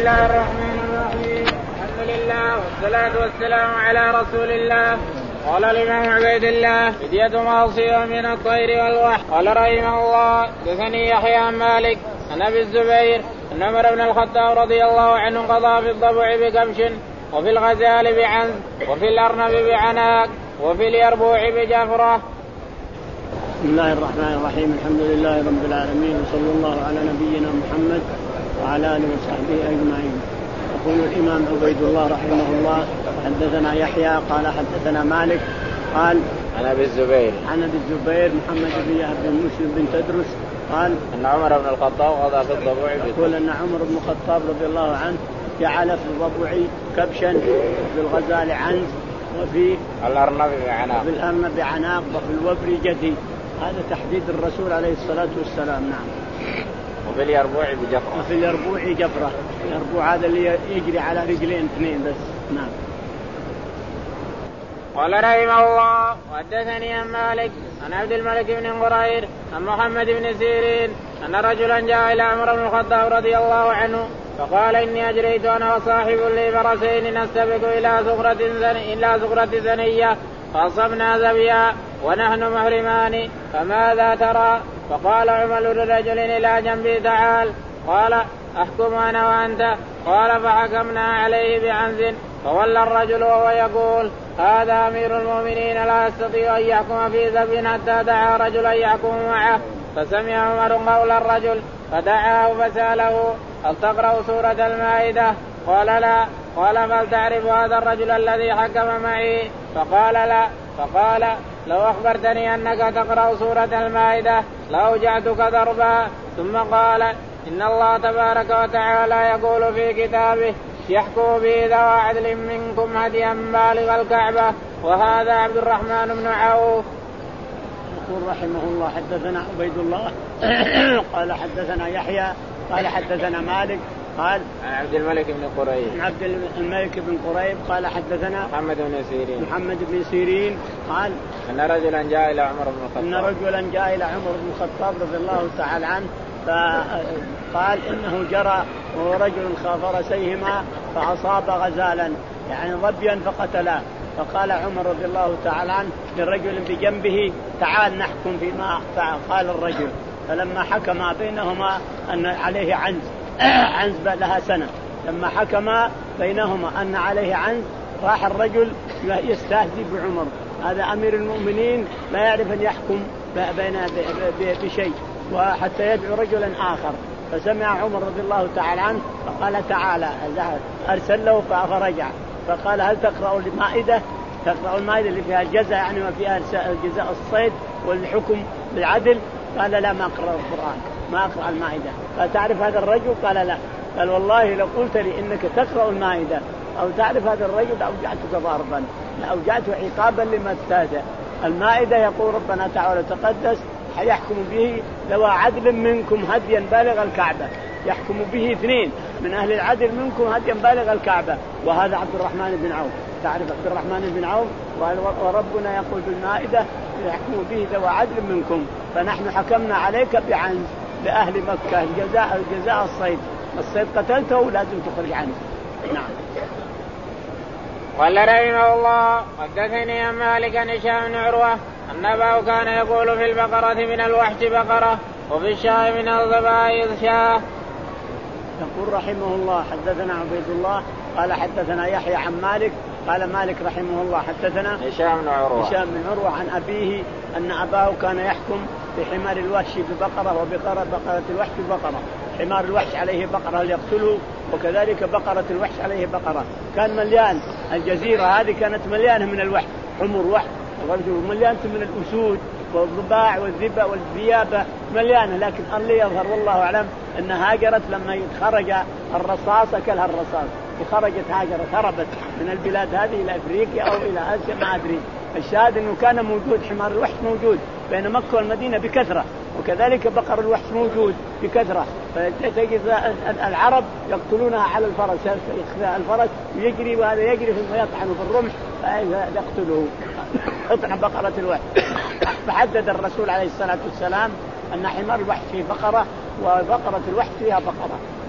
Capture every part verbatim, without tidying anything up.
الله الرحمن الرحيم. الحمد لله والصلاة والسلام على رسول الله. قال الإمام عبيد الله فدية ما أصيب من الطير والوحش. قال رحمه الله حدثني يحيى عن مالك عن أبي الزبير أن عمر بن الخطاب رضي الله عنه قضى في الضبع بكبش وفي الغزال بعنز وفي الأرنب بعناق وفي اليربوع بجفرة. بسم الله الرحمن الرحيم. الحمد لله رب العالمين وصلى الله على نبينا محمد وعلى آله وصحبه أجمعين. يقول الإمام عبيد الله رحمه الله حدثنا يحيى قال حدثنا مالك قال عن أبي الزبير عن أبي الزبير محمد بن بن مسلم بن تدرس قال أن عمر بن الخطاب قضى في الضبع يقول أن عمر بن الخطاب رضي الله عنه جعل في الضبع كبشا في الغزال عنز وفي الأرنب بعناق في الأرنب بعناق وفي الوبر جدي. هذا تحديد الرسول عليه الصلاة والسلام. نعم. وفي اليربوع بجفرة وفي اليربوع جفرة. اليربوع هذا اللي يجري على رجلين اثنين بس. نعم. قال رحمه الله وحدثني عن مالك عن عبد الملك بن قرير عن محمد بن سيرين أن رجلا جاء إلى عمر بن الخطاب رضي الله عنه فقال إني أجريت أنا وصاحب لي فرسين نستبق إلى صخرة إلى صخرة ثنية فأصبنا زبيا ونحن محرمان فماذا ترى؟ فقال عمر لرجل إلى جنبي تعال. قال أحكم أنا وأنت. قال فحكمنا عليه بعنز فولى الرجل وهو يقول هذا أمير المؤمنين لا يستطيع أن يحكم في ذنب حتى دعا رجلا يحكم معه. فسمع عمر قول الرجل فدعاه فسأله هل تقرأ سورة المائدة؟ قال لا. قال فلتعرف هذا الرجل الذي حكم معي؟ فقال لا. فقال لو أخبرتني أنك تقرأ سورة المائدة لأوجعتك ضربا. ثم قال إن الله تبارك وتعالى يقول في كتابه يحكم به ذو عدل منكم هديا بالغ الكعبة. وهذا عبد الرحمن بن عوف. يقول رحمه الله حدثنا عبيد الله قال حدثنا يحيى قال حدثنا مالك قال عن عبد الملك بن قريب عبد الملك بن قريب قال حدثنا محمد بن سيرين محمد بن سيرين قال أن رجلا جاء إلى عمر بن الخطاب أن رجلا جاء إلى عمر بن الخطاب رضي الله تعالى عنه فقال إنه جرى وهو رجل فرسيهما فأصاب غزالا يعني ظبيا فقتلاه. فقال عمر رضي الله تعالى عنه للرجل بجنبه تعال نحكم فيما قال الرجل. فلما حكم بينهما أن عليه عنز عنز لها سنة لما حكم بينهما أن عليه عنز راح الرجل يستهزئ بعمر. هذا أمير المؤمنين لا يعرف أن يحكم بين بشيء وحتى يدعو رجلا آخر. فسمع عمر رضي الله تعالى عنه فقال تعالى أرسل له فرجع فقال هل تقرأ المائدة؟ تقرأ المائدة اللي فيها الجزاء يعني ما فيها جزاء الصيد والحكم بالعدل؟ قال لا ما أقرأ القرآن ما أقرأ المائدة. قال تعرف هذا الرجل؟ قال لا. قال والله لو قلت لي إنك تقرأ المائدة أو تعرف هذا الرجل لأوجعتك ضربا لأوجعته عقابا لما استهزأ. المائدة يقول ربنا تعالى تقدس يحكم به ذو عدل منكم هديا بالغ الكعبة. يحكم به اثنين من أهل العدل منكم هديا بالغ الكعبة. وهذا عبد الرحمن بن عوف. تعرف عبد الرحمن بن عوف وربنا يقول في المائدة يحكم به ذو عدل منكم فنحن حكمنا عليك بعنز لأهل مكة الجزاء الجزاء الصيد الصيد قتلته لازم تخرج عنه. نعم. قال رحمه الله حدثني عن مالك عن هشام بن عروة أن أباه كان يقول في البقرة من الوحش بقرة وفي الشاة من الضبائع شاة. يقول رحمه الله حدثنا عبيد الله قال حدثنا يحيى عن مالك قال مالك رحمه الله حدثنا هشام بن عروة هشام بن عروة عن أبيه أن أباه كان يحكم بحمار الوحش ببقرة وبقرة بقرة الوحش ببقرة. حمار الوحش عليه بقرة يقتله وكذلك بقرة الوحش عليه بقرة. كان مليان الجزيرة هذه كانت مليانة من الوحش حمر وحش ومليانة من الأسود والضباع والذبا والذيابة مليانة. لكن اللي يظهر والله أعلم أن هاجرت لما خرج الرصاص أكلها الرصاص وخرجت هاجرت هربت من البلاد هذه إلى أفريقيا أو إلى آسيا ما أدري. الشاهد أنه كان موجود حمار الوحش موجود بين مكة والمدينة بكثرة وكذلك بقر الوحش موجود بكثرة. فتجد العرب يقتلونها على الفرس الفرس يجري وهذا يجري ثم يطحن في الرمح فيقتله اطعن بقرة الوحش. فحدد الرسول عليه الصلاة والسلام أن حمار الوحش فيه بقرة وبقرة الوحش فيها بقرة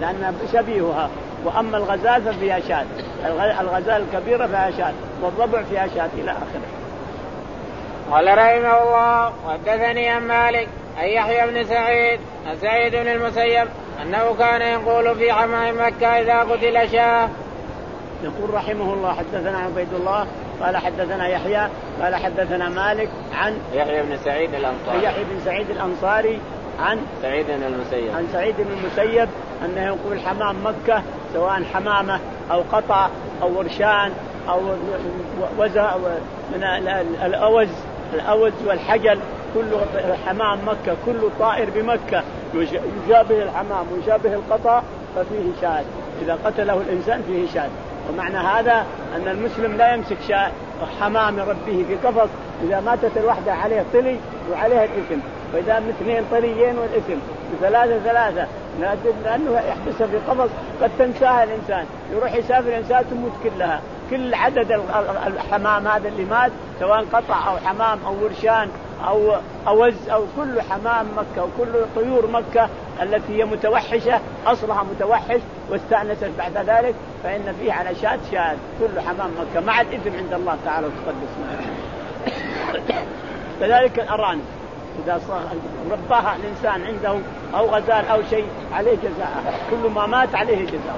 لأن شبيهها. وأما الغزال ففيها شاة، الغزال الكبيرة فيها شاة، والضبع فيها شاة إلى آخره. قال رحمه الله وحدثني عن مالك أن يحيى بن سعيد عن سعيد بن المسيب أنه كان يقول في حمام مكة إذا قتل شاه. يقول رحمه الله حدثنا عبيد الله قال حدثنا يحيى قال حدثنا مالك عن يحيى بن سعيد الأنصاري يحيى بن سعيد الأنصاري عن سعيد بن المسيب عن سعيد بن المسيب أنه يقول حمام مكة سواء حمامة أو قطع أو ورشان أو وزع من الأوز الأوز والحجل، كل حمام مكة كل طائر بمكة يشابه الحمام ويشابه القطع ففيه شاذ، إذا قتله الإنسان فيه شاذ. ومعنى هذا أن المسلم لا يمسك شاء حمام ربه في قفص، إذا ماتت الوحدة عليه طلي وعليها الإثم، وإذا اثنين طليين والإثم، وثلاثة ثلاثة، لأنه يحبسها في قفص قد تنساها الإنسان، يروح يسافر الإنسان تموت كلها، كل عدد الحمام هذا اللي مات سواء قطع أو حمام أو ورشان أو أوز أو كل حمام مكة وكل طيور مكة التي هي متوحشة أصلها متوحش واستأنست بعد ذلك فإن فيه على شاة شاذ كل حمام مكة مع الإثم عند الله تعالى وتقدس معه. كذلك الأرانب إذا رباها الإنسان عنده أو غزال أو شيء عليه جزاء، كل ما مات عليه جزاء.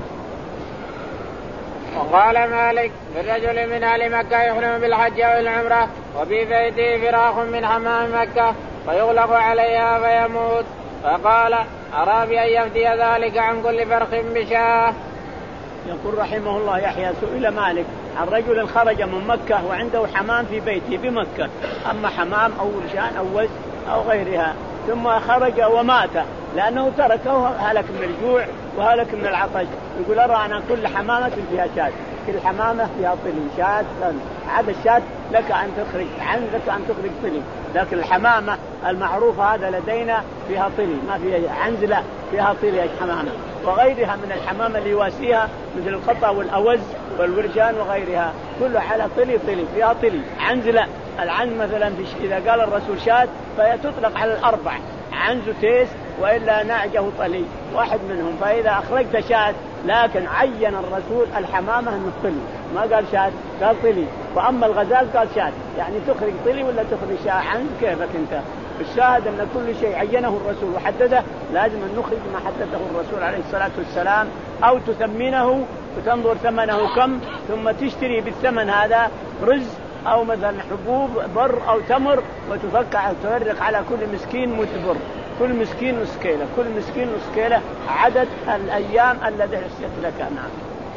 وقال مالك بالرجل من أهل مكة يحرم بالحج أو العمرة وفي بيته فراخ من حمام مكة فيغلق عليها فيموت، فقال أرى بأن يفدي ذلك عن كل فرخ بشاه. يقول رحمه الله يحيى سئل مالك عن رجل خرج من مكة وعنده حمام في بيته بمكة، أما حمام أو ورشان أو وز أو غيرها، ثم خرج ومات لأنه تركه هلك من الجوع وهلك من العطش، يقول أرى أنا كل حمامة فيها شاة، كل حمامة فيها طلي شاة، هذا الشاة لك أن تخرج عن لك أن تخرج طلي، لكن الحمامة المعروفة هذا لدينا فيها طلي ما فيها عنز، لا فيها طلي الحمامة، وغيرها من الحمامة اللي يواسيها مثل القطع والأوز والورجان وغيرها كلها على طلي طلي فيها طلي. عنز لا، العنز مثلا إذا قال الرسول شاة فهي تطلق على الأربع، عنز تيس وإلا نعجه طلي واحد منهم، فإذا أخرجت شاة لكن عين الرسول الحمامة من طلي ما قال شاة قال طلي، وأما الغزال قال شاة، يعني تخرج طلي ولا تخرج شاة عنز كيفك أنت. الشاهد أن كل شيء عينه الرسول وحدده لازم أن نخرج ما حدده الرسول عليه الصلاة والسلام، أو تثمنه وتنظر ثمنه كم ثم تشتري بالثمن هذا رز أو مثلا حبوب بر أو تمر وتفكع تفرق على كل مسكين متبر، كل مسكين نص كيلة، كل مسكين نص كيلة عدد الأيام الذي حسيت لك. نعم.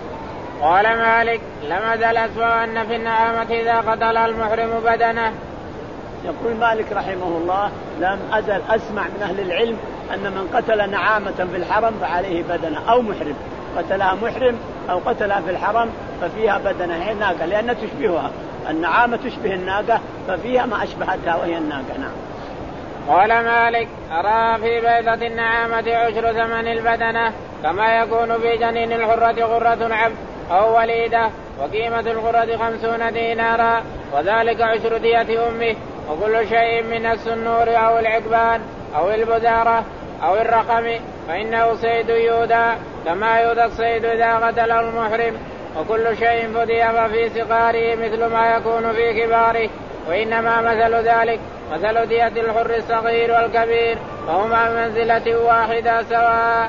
قال مالك لم أزل أسمع أن في النعامة إذا قتل المحرم بدنه. يقول مالك رحمه الله لم أزل أسمع من أهل العلم أن من قتل نعامة في الحرم فعليه بدنه، أو محرم قتلها محرم أو قتلها في الحرم ففيها بدنه، هي الناقة لأنها تشبهها، النعامة تشبه الناقة ففيها ما أشبهتها وهي الناقة. نعم. قال مالك أرى في بيضة النعامة عشر ثمن البدنة كما يكون في جنين الحرة غرة عبد أو وليدة، وقيمة الغرة خمسون دينارا، وذلك عشر دية أمه، وكل شيء من السنور أو العقبان أو البذارة أو الرقم فإنه صيد يودى كما يودى الصيد إذا قتله المحرم، وكل شيء فدي ففي صغاره مثل ما يكون في كباره، وإنما مثل ذلك مثل دية الحر الصغير والكبير وهما بمنزلة واحدة سواء.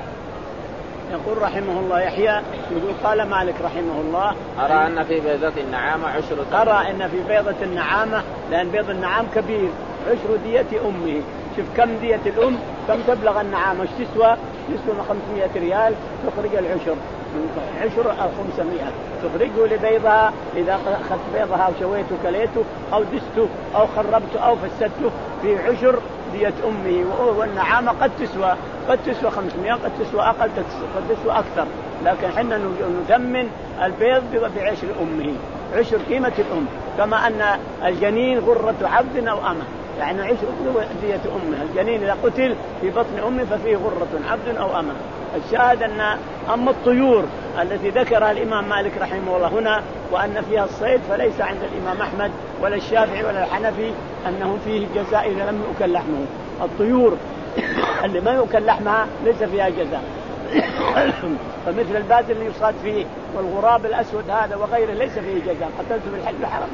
يقول رحمه الله يحيى يقول قال مالك رحمه الله أرى أن في بيضة النعامة عشر ثمن. أرى أن في بيضة النعامة لأن بيض النعام كبير عشر دية أمه. شوف كم دية الأم كم تبلغ النعامة ايش تسوى؟ تسوى خمسمائة ريال، تخرج العشر عشر أو خمسمائة تخرجه لبيضها إذا أخذت بيضها وشويته كليته أو دسته أو خربته أو فسدته في عشر دية أمه. والنعامة قد تسوى قد تسوى خمسمائة قد تسوى أقل قد تسوى أكثر، لكن حنا نثمن البيض بعشر أمه، عشر قيمة الأم، كما أن الجنين غرة عبد أو أمه، يعني عشر دية أمه. الجنين إذا قتل في بطن أمه ففيه غرة عبد أو أمه. الشاهد أن أما الطيور التي ذكرها الإمام مالك رحمه الله هنا وأن فيها الصيد فليس عند الإمام أحمد ولا الشافعي ولا الحنفي أنه فيه جزاء إذا لم يؤكل لحمه. الطيور اللي ما يؤكل لحمها ليس فيها جزاء، فمثل الباز اللي يصاد فيه والغراب الأسود هذا وغيره ليس فيه جزاء، قتلته بالحل الحرام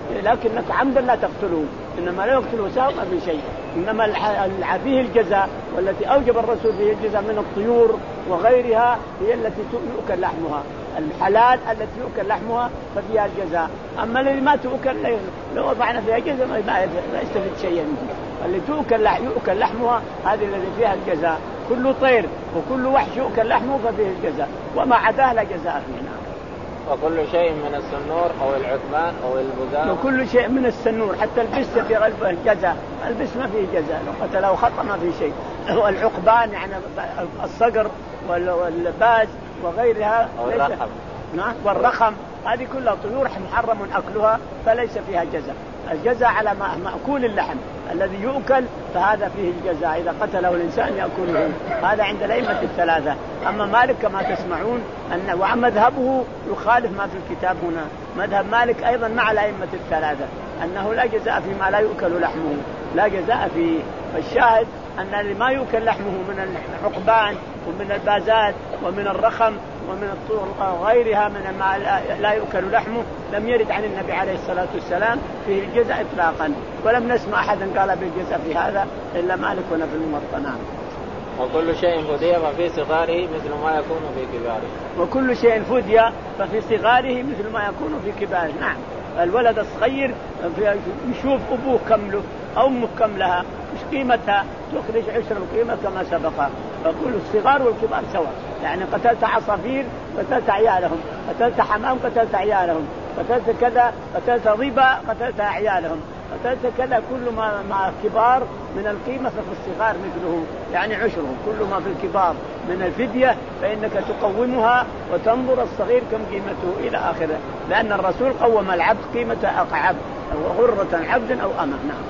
لكنك عمدا لا تقتلوه، إنما لا يقتله سواء ما في شيء، إنما فيه الجزاء والتي أوجب الرسول فيه الجزاء من الطيور وغيرها هي التي يؤكل لحمها، الحلال التي يؤكل لحمها ففيها الجزاء. أما الذي ما تؤكل لو وضعنا فيها جزاء ما يستفيد شيئا، اللي تؤكل يؤكل لحمها هذه الذي فيها الجزاء. كل طير وكل وحش يؤكل لحمه ففيه الجزاء، وما عداه لا جزاء فيه. وكل شيء من السنور أو العثمان أو البزار، وكل شيء من السنور حتى البس في غلبه الجزاء، البس ما فيه جزاء، لو قتله خطأ ما فيه شيء. والعقبان يعني الصقر والباز وغيرها والرخم، نعم والرخم، هذه كلها طيور محرم أكلها فليس فيها جزاء. الجزاء على مأكول اللحم الذي يؤكل فهذا فيه الجزاء، إذا قتله الإنسان يأكله، هذا عند الأئمة الثلاثة. أما مالك كما تسمعون أن ومذهبه يخالف ما في الكتاب هنا، مذهب مالك أيضا مع الأئمة الثلاثة أنه لا جزاء فيما لا يؤكل لحمه، لا جزاء فيه. فالشاهد أن اللي ما يؤكل لحمه من العقبان ومن البازات ومن الرخم ومن الطور وغيرها من ما لا يؤكل لحمه لم يرد عن النبي عليه الصلاة والسلام فيه الجزاء إطلاقا، ولم نسمع أحدا قال بالجزاء في هذا إلا مالك هنا في الموطنات. وكل شيء فدي ففي صغاره مثل ما يكون في كباره، وكل شيء فدي ففي صغاره مثل ما يكون في كباره. نعم، الولد الصغير يشوف أبوه كمله أو أمه كملها مش قيمتها، تخرج عشر القيمة كما سبق. فكل الصغار والكبار سواء، يعني قتلت عصافير قتلت عيالهم، قتلت حمام قتلت عيالهم، قتلت كذا قتلت ضبا قتلت عيالهم، قتلت كذا، كل ما مع كبار من القيمة ففي الصغار مثله، يعني عشرهم. كل ما في الكبار من الفدية فإنك تقومها وتنظر الصغير كم قيمته إلى آخره، لأن الرسول قوم العبد قيمة عبد أو غرة عبد أو أمة. نعم.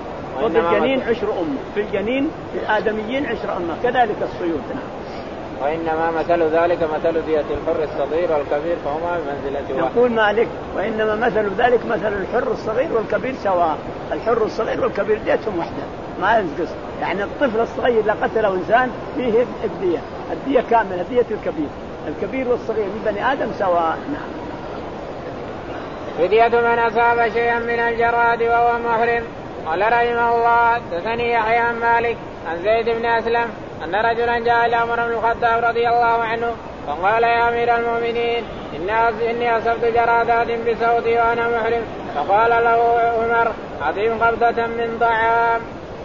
وفي الجنين عشر أمة، في الجنين في الآدميين عشر أمة، كذلك الصيود. نعم. وإنما مثل ذلك مثل دية الحر الصغير والكبير فهما بمنزلة واحد. يقول مالك وإنما مثل ذلك مثل الحر الصغير والكبير سواء، الحر الصغير والكبير ديتهم واحدة ما ينقص، يعني الطفل الصغير إذا قتله إنسان فيه الدية، الدية كاملة، دية الكبير، الكبير والصغير من بني آدم سواء. نعم. فدية من أصاب شيئا من الجراد وهو محرم. قال رحمه الله حدثني يحيى عن مالك عن زيد بن أسلم أن رجلا جاء إلى عمر بن الخطاب رضي الله عنه فقال يا أمير المؤمنين إني أصبت جرادات بصوتي وأنا محرم. فقال له عمر أعطهم قبضة من طعام.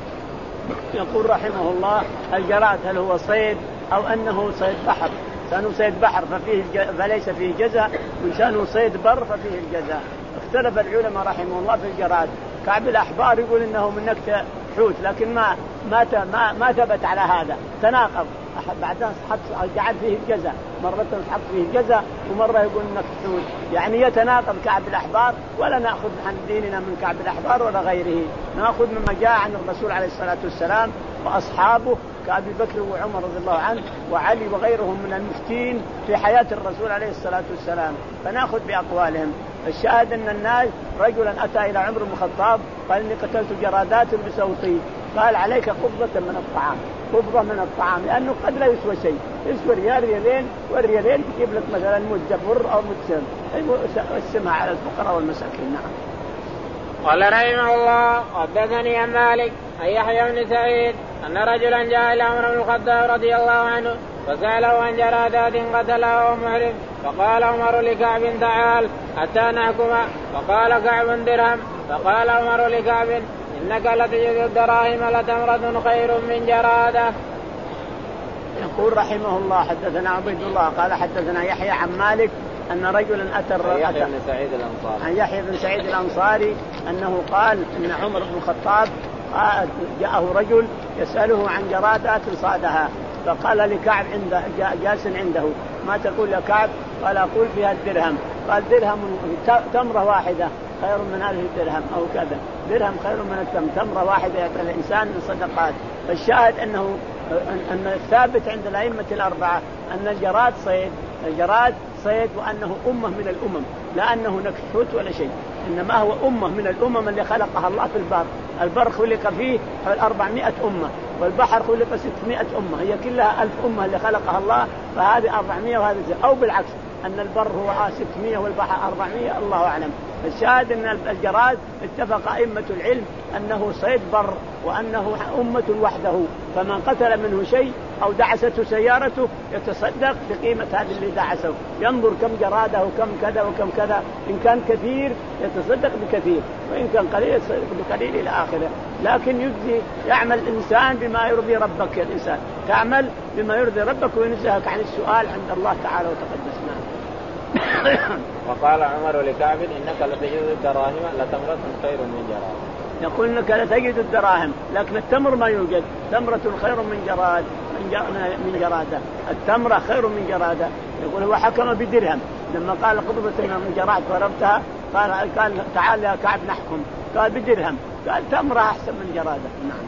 يقول رحمه الله الجراد هل هو صيد أو أنه صيد بحر؟ كانوا صيد بحر ففيه فليس فيه جزاء، وكانوا صيد بر ففيه الجزاء. اختلف العلماء رحمه الله في الجراد. كعب الأحبار يقول إنه من نكت حوت، لكن ما ما ما, ما ثبت على هذا، تناقض. بعدين حط جعل فيه الجزاء، مرة حط فيه الجزاء ومرة يقول نكت حوت، يعني يتناقض كعب الأحبار. ولا نأخذ عن ديننا من كعب الأحبار ولا غيره، نأخذ مما جاء عن الرسول عليه الصلاة والسلام وأصحابه كأبي بكر وعمر رضي الله عنه وعلي وغيرهم من المفتين في حياة الرسول عليه الصلاة والسلام، فنأخذ بأقوالهم. الشاهد أن الناس رجلا أتى إلى عمر بن الخطاب قال إني قتلت جرادات بصوتي، قال عليك قبضة من الطعام، قبضة من الطعام، لأنه قد لا يسوى شيء، يسوى ريال ريالين، والريالين يجيب لك مثلا مد بر أو مد سم، يقسمها على الفقراء والمساكين. نعم. قال رحمه الله حدثني عن مالك عن يحيى بن سعيد أن رجلا جاء إلى عمر بن الخطاب رضي الله عنه فسأله عن جرادات قتلها وهو محرم. فقال عمر لكعب تعال حتى نحكم. فقال كعب درهم. فقال عمر لكعب إنك لتجد الدراهم لتمرة خير من جرادة. يقول رحمه الله حدثنا عبيد الله قال حدثنا يحيى عن مالك أن رجلا أتى يحيى بن سعيد الأنصاري عن يحيى بن سعيد الأنصاري أنه قال أن عمر بن الخطاب جاءه رجل يسأله عن جرادات صادها، فقال لكعب عنده جالس عنده ما تقول يا كعب؟ قال أقول فيها الدرهم. قال درهم تمرة واحدة خير من ألف درهم أو كذا، درهم خير من التمر، تمرة واحدة يأتي الإنسان من صدقات. فالشاهد أنه أن الثابت عند الأئمة الأربعة أن الجراد صيد، الجراد صيد وأنه أمة من الأمم، لا أنه نكحوت ولا شيء، إنما هو أمة من الأمم اللي خلقها الله في البر. البر خلق فيه حول أربعمائة أمة، والبحر خلق ستمائة أمة، هي كلها ألف أمة اللي خلقها الله، فهذه أربعمائة وهذه أو بالعكس أن البر هو ستمائة والبحر أربعمائة، الله أعلم. الشاهد أن الجراد اتفق أئمة العلم أنه صيد بر وأنه أمة وحده، فمن قتل منه شيء أو دعسته سيارته يتصدق بقيمة هذا اللي دعسه، ينظر كم جراده وكم كذا وكم كذا، إن كان كثير يتصدق بكثير وإن كان قليل يتصدق بقليل إلى آخره. لكن يجزي يعمل الإنسان بما يرضي ربك، يا الإنسان تعمل بما يرضي ربك وينزهك عن السؤال عند الله تعالى وتقدسنا. وقال عمر لكعب إنك لتجد الدراهم لتمرة خير من جراد. يقول إنك لتجد الدراهم لكن التمر ما يوجد، تمرة خير من جراد من جرادة، التمرة خير من جرادة. يقول هو حكم بدرهم لما قال قضبة من جراد ضربتها، قال قال تعال يا كعب نحكم، قال بدرهم، قال تمرة أحسن من جرادة. نعم.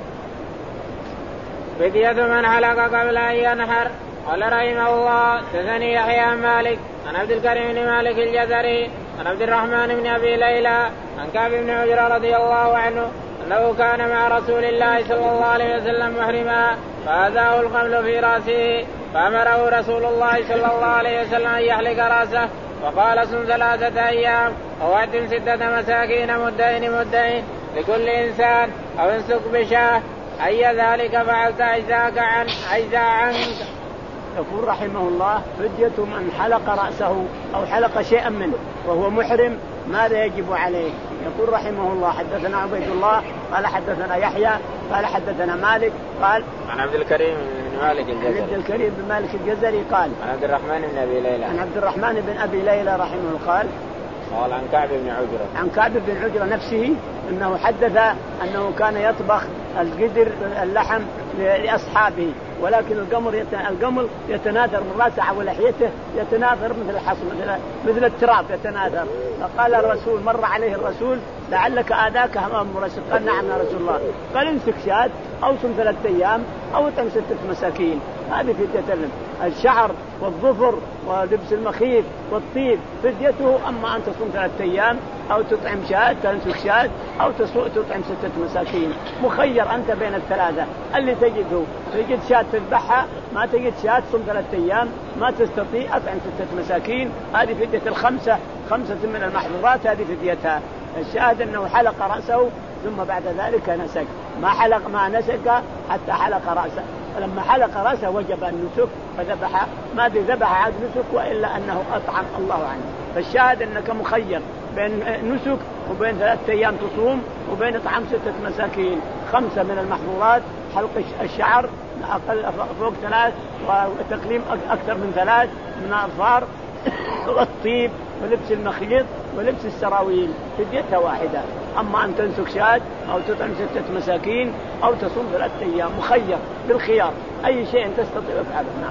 فدية من حلق قبل أن ينحر. قال رحمه الله حدثني يحيى مالك عن عبد الكريم بن مالك الجزري عن عبد الرحمن بن أبي ليلى عن كعب بن عجرة رضي الله عنه أنه كان مع رسول الله صلى الله عليه وسلم محرما فأذاه القمل في رأسه فأمره رسول الله صلى الله عليه وسلم أن يحلق رأسه وقال صم ثلاثة أيام أو أتم ستة مساكين مدين مدين لكل إنسان أو انسك بشاه أي ذلك فعلت عجزاك عن عجزا عنك. يقول رحمه الله فدية من حلق رأسه أو حلق شيئا منه وهو محرم ماذا يجب عليه؟ يقول رحمه الله حدثنا عبيد الله قال حدثنا يحيى قال حدثنا مالك قال عن عبد الكريم بن مالك الجزري عبد الكريم بن مالك الجزري قال عن عبد الرحمن بن أبي ليلى عن عبد الرحمن بن أبي ليلى رحمه الله قال قال عن كعب بن عجرة عن كعب بن عجرة نفسه أنه حدث أنه كان يطبخ القدر اللحم لأصحابه ولكن القمر القمر يتناثر من رأسه ولحيته يتناثر مثل الحصى مثل مثل التراب يتناثر. فقال الرسول مر عليه الرسول لعلك آذاك أمام الرسول قال نعم يا رسول الله قال امسك شاة أو صم ثلاثة أيام أو اطعم ستة مساكين. هذه فدية الشعر والظفر ولبس المخيط والطيب فديته. أما أن تصوم ثلاثة أيام أو تطعم شاة تنسك شاة أو تطعم ستة مساكين مخير أنت بين الثلاثة اللي تجده. تجد شاة تذبحها ما تجد شاة صوم ثلاثة أيام ما تستطيع أطعم ستة مساكين. هذه فدية الخمسة خمسة من المحظورات هذه فديتها. الشاهد أنه حلق رأسه ثم بعد ذلك نسك ما حلق ما نسك حتى حلق رأسه. فلما حلق رأسه وجب النسك فذبح ما ذبح عاد نسك وإلا أنه أطعم الله عنه. فالشاهد أنك مخير بين نسك وبين ثلاثة أيام تصوم وبين إطعام ستة مساكين. خمسة من المحظورات حلق الشعر أقل فوق ثلاث وتقليم أكثر من ثلاث من الأظفار والطيب ولبس المخيط ولبس السراويل فديتها واحدة. أما أن تنسك شاة أو تطعم ستة مساكين أو تصوم ثلاثة أيام مخير بالخيار أي شيء تستطيع افعله. نعم.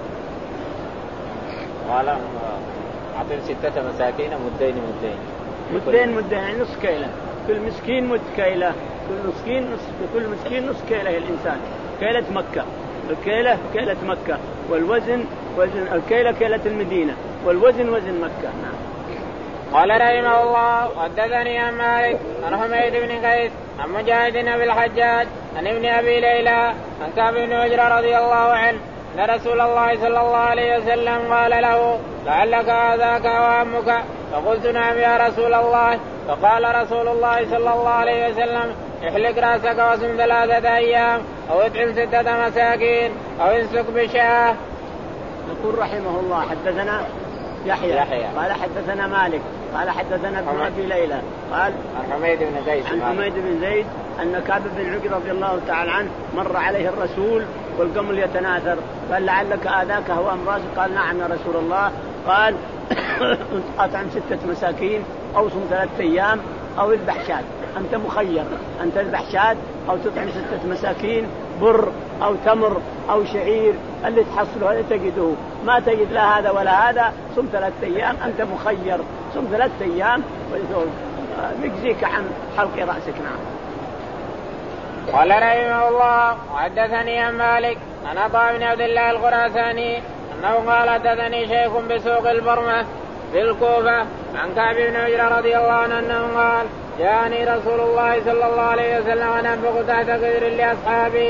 قال أعطي ستة مساكين مدين مدين مدين مدين يعني نص كيلة كل مسكين مد كيلة كل مسكين نص كل مسكين نص كيلة الإنسان. كيلة مكة الكيلة كيلة مكة والوزن وزن الكيلة كيلة المدينة والوزن وزن مكة. نعم. قال رحمه الله حدثني عن مالك عن حميد بن قيس عن مجاهد بن الحجاج عن ابن أبي ليلى عن كعب بن عجرة رضي الله عنه أن رسول الله صلى الله عليه وسلم قال له لعلك آذاك وعمك فقلت نعم يا رسول الله. فقال رسول الله صلى الله عليه وسلم احلق رأسك وصم ثلاثة أيام أو اطعم ستة مساكين أو انسك بشاه. يقول رحمه الله حدثنا يحيى, يحيى قال حدثنا مالك قال حدثنا ابن أبي ليلى قال عن حميد بن زيد عن حميد بن زيد أن كعب بن عجرة رضي الله تعالى عنه مر عليه الرسول والقمل يتناثر قال لعلك آذاك هو أمراض قال نعم يا رسول الله. قال أطعم ستة مساكين أو صم ثلاثة أيام أو اذبح شاة. أنت مخير أن تذبح شاة أو تطعم ستة مساكين بر أو تمر أو شعير اللي تحصله اللي تجده. ما تجد لا هذا ولا هذا صم ثلاثة أيام أنت مخير صم ثلاثة أيام ويجزيك عن حلق رأسك. نعم. قال رحمه الله وحدثني عن مالك عن عطاء بن عبد الله الخراساني أنه قال حدثني شيخ بسوق البرمة في الكوفة عن كعب بن عجرة رضي الله عنه أنه قال جاءني رسول الله صلى الله عليه وسلم وأنا أنفق تحت قدر لأصحابي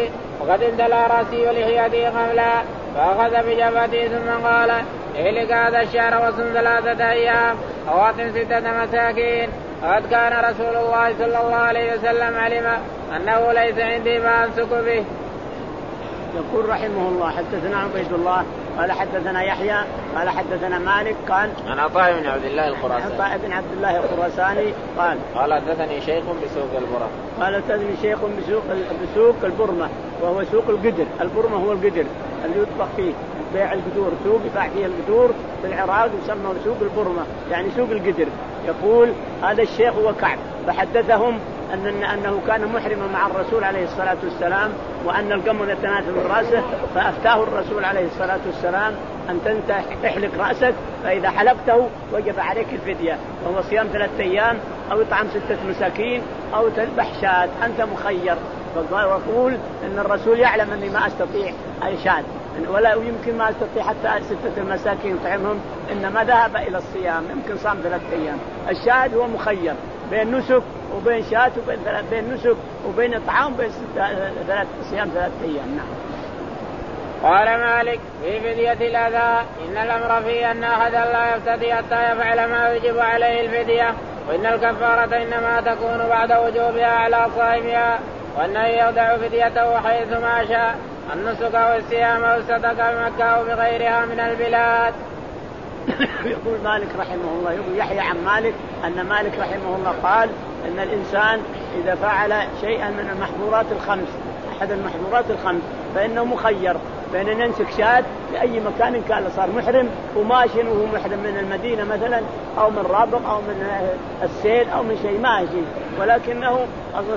وقد امتلأ رأسي ولحيتي قملا فأخذ بجبهتي ثم قال اهلك هذا الشهر وصم ثلاثة أيام أو أطعم ستة مساكين. وقد كان رسول الله صلى الله عليه وسلم علم أنه ليس عندي ما أمسك به. يقول رحمه الله حدثنا عبيد الله قال حدثنا يحيى قال حدثنا مالك قال عن عطاء بن عبد الله الخراساني عطاء بن عبد الله الخراساني قال قال حدثني شيخ بسوق البرمة قال حدثني شيخ بسوق بسوق البرمة وهو سوق القدر. البرمة هو القدر اللي يطبخ فيه بيع القدور، سوق يباع فيه القدور في العراق يسمى سوق البرمة يعني سوق القدر. يقول هذا الشيخ هو كعب فحدثهم أن أنه كان محرما مع الرسول عليه الصلاة والسلام وأن القمل يتناثر من رأسه فأفتاه الرسول عليه الصلاة والسلام أن تنت تحلق رأسك فإذا حلقته وجب عليك الفدية وهو صيام ثلاثة أيام أو إطعام ستة مساكين أو تذبح شاة أنت مخير. ويقول أن الرسول يعلم أني ما أستطيع الشاة ولا يمكن ما أستطيع حتى ستة المساكين طعمهم إنما ذهب إلى الصيام يمكن صام ثلاثة أيام. الشاهد هو مخير بين نسك وبين شاة وبين بين نسك وبين طعام وبين ثلاث صيام ثلاثة أيام. نعم. قال مالك في فدية الأذى إن الأمر فيه أن أحدا لا يفتدي حتى يفعل ما يجب عليه الفدية وإن الكفارة إنما تكون بعد وجوبها على صاحبها وأنه يودع فديته حيثما شاء النسك والصيام والصدقة بمكة أو بغيرها من البلاد. يقول مالك رحمه الله يقول يحيى عن مالك أن مالك رحمه الله قال أن الإنسان إذا فعل شيئا من المحظورات الخمس أحد المحظورات الخمس فإنه مخير بين أن ينسك شاة لأي مكان كان صار محرم وماشي وهو محرم من المدينة مثلا أو من رابغ أو من السيل أو من شيء ماشي ولكنه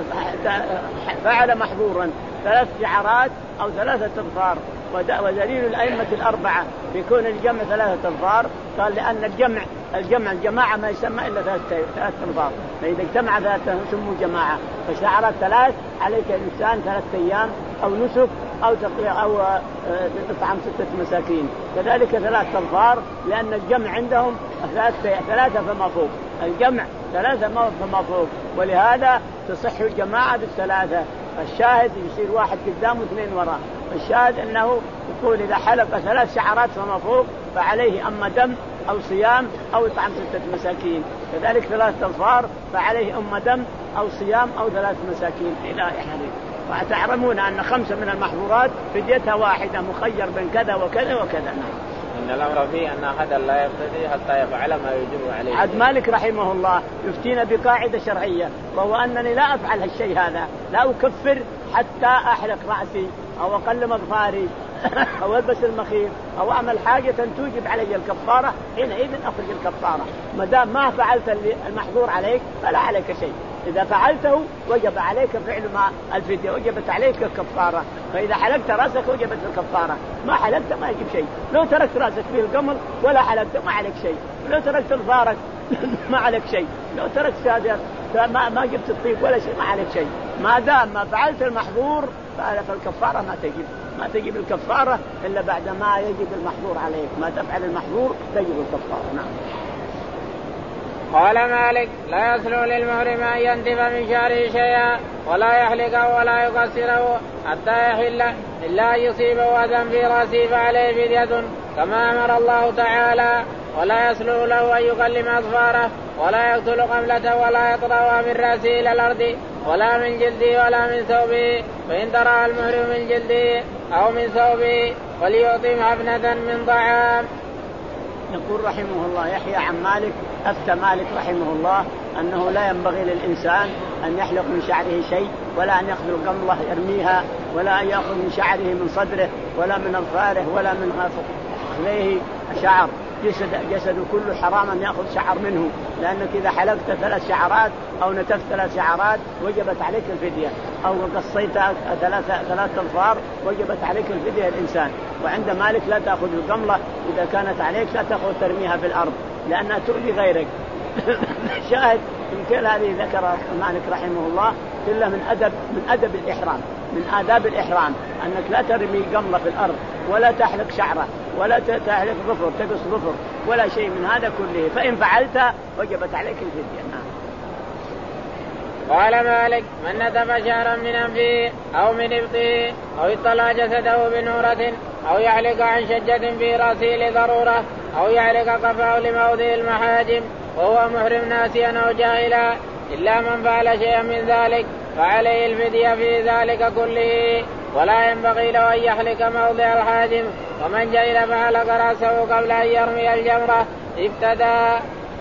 فعل محظورا ثلاث شعرات أو ثلاثة أظفار. ودليل الأئمة الأربعة بيكون الجمع ثلاثة أظفار قال لأن الجمع الجمع الجماعة ما يسمى إلا ثلاثة ثلاثة أظفار فإذا اجتمع ثلاثة سموا جماعة فشعرات ثلاث عليك الإنسان ثلاثة أيام أو نسك أو أو إطعام ستة مساكين. كذلك ثلاثة أظفار لأن الجمع عندهم ثلاثة ثلاثة فما فوق الجمع ثلاثة فما فوق ولهذا تصح الجماعة بالثلاثة. الشاهد يصير واحد قدام واثنين وراء. الشاهد أنه يقول إذا حلق ثلاث شعرات فما فوق فعليه أما دم أو صيام أو إطعام ستة مساكين. كذلك ثلاث أظفار فعليه أما دم أو صيام أو ثلاث مساكين إلى آخره. وتعلمون أن خمسة من المحظورات فديتها واحدة مخير بين كذا وكذا وكذا. إن الأمر فيه أن أحدا لا يفتدي حتى يفعل ما يجب عليه. عد مالك رحمه الله يفتينا بقاعدة شرعية وهو أنني لا أفعل هالشيء هذا لا أكفر حتى أحلق رأسي أو أقلم أظفاري أو ألبس المخيط أو أعمل حاجة توجب علي الكفارة حينئذ أخرج الكفارة. ما دام ما فعلت المحظور عليك فلا عليك شيء. إذا فعلته وجب عليك فعل ما الفدية وجبت عليك الكفارة. فإذا حلقت رأسك وجبت الكفارة ما حلقت ما يجب شيء. لو تركت رأسك فيه القمر ولا حلقت ما عليك شيء. لو تركت أظفارك ما عليك شيء. لو تركت سادر ما ما جبت الطيب ولا شيء ما عليك شيء. ما دام ما فعلت المحظور فالكفارة ما تجب ما تجب الكفارة إلا بعد ما يجب المحظور عليك. ما تفعل المحظور تجب الكفارة. نعم. قال مالك لا يسلو للمحرم أن ينتف من شعره شيئا ولا يحلقه ولا يقصره حتى يحل إلا أن يصيبه أذى في رأسه فعليه فدية كما أمر الله تعالى. ولا يسلو له أن يكلم أظفاره ولا يقتل قملته ولا يطرها من رأسه إلى الأرض ولا من جلده ولا من ثوبه فإن ترى المحرم من جلده أو من ثوبه وليعطم حفنة من طعام. يقول رحمه الله يحيى عن مالك أفتى مالك رحمه الله أنه لا ينبغي للإنسان أن يحلق من شعره شيء ولا أن يأخذ القملة يرميها ولا أن يأخذ من شعره من صدره ولا من أظفاره ولا من خليه شعر. جسد جسده كله حرام أن يأخذ شعر منه لأنك إذا حلقت ثلاث شعرات أو نتفت ثلاث شعرات وجبت عليك الفدية أو قصيت ثلاث ثلاث أظفار وجبت عليك الفدية الإنسان. وعند مالك لا تأخذ القملة إذا كانت عليك لا تأخذ ترميها في الأرض لأنها تؤذي غيرك. شاهد من كل هذه ذكر مالك رحمه الله كله من أدب من أدب الإحرام من آداب الإحرام أنك لا ترمي قملة في الأرض ولا تحلق شعره ولا تحلق ظفر تقص ظفر ولا شيء من هذا كله. فإن فعلت وجبت عليك الفدية. قال مالك من نتف شعرا من أنفه أو من إبطه أو اطلع جسده بنورة أو يعلق عن شجة في رأسه لضرورة أو يعلق قفاه لموضع المحاجم وهو محرم ناسيا أو جاهلا إلا من فعل شيئا من ذلك فعليه الفدية في ذلك كله ولا ينبغي له أن يحلق موضع الحاجم ومن جهل فحلق رأسه قبل أن يرمي الجمرة افتدى.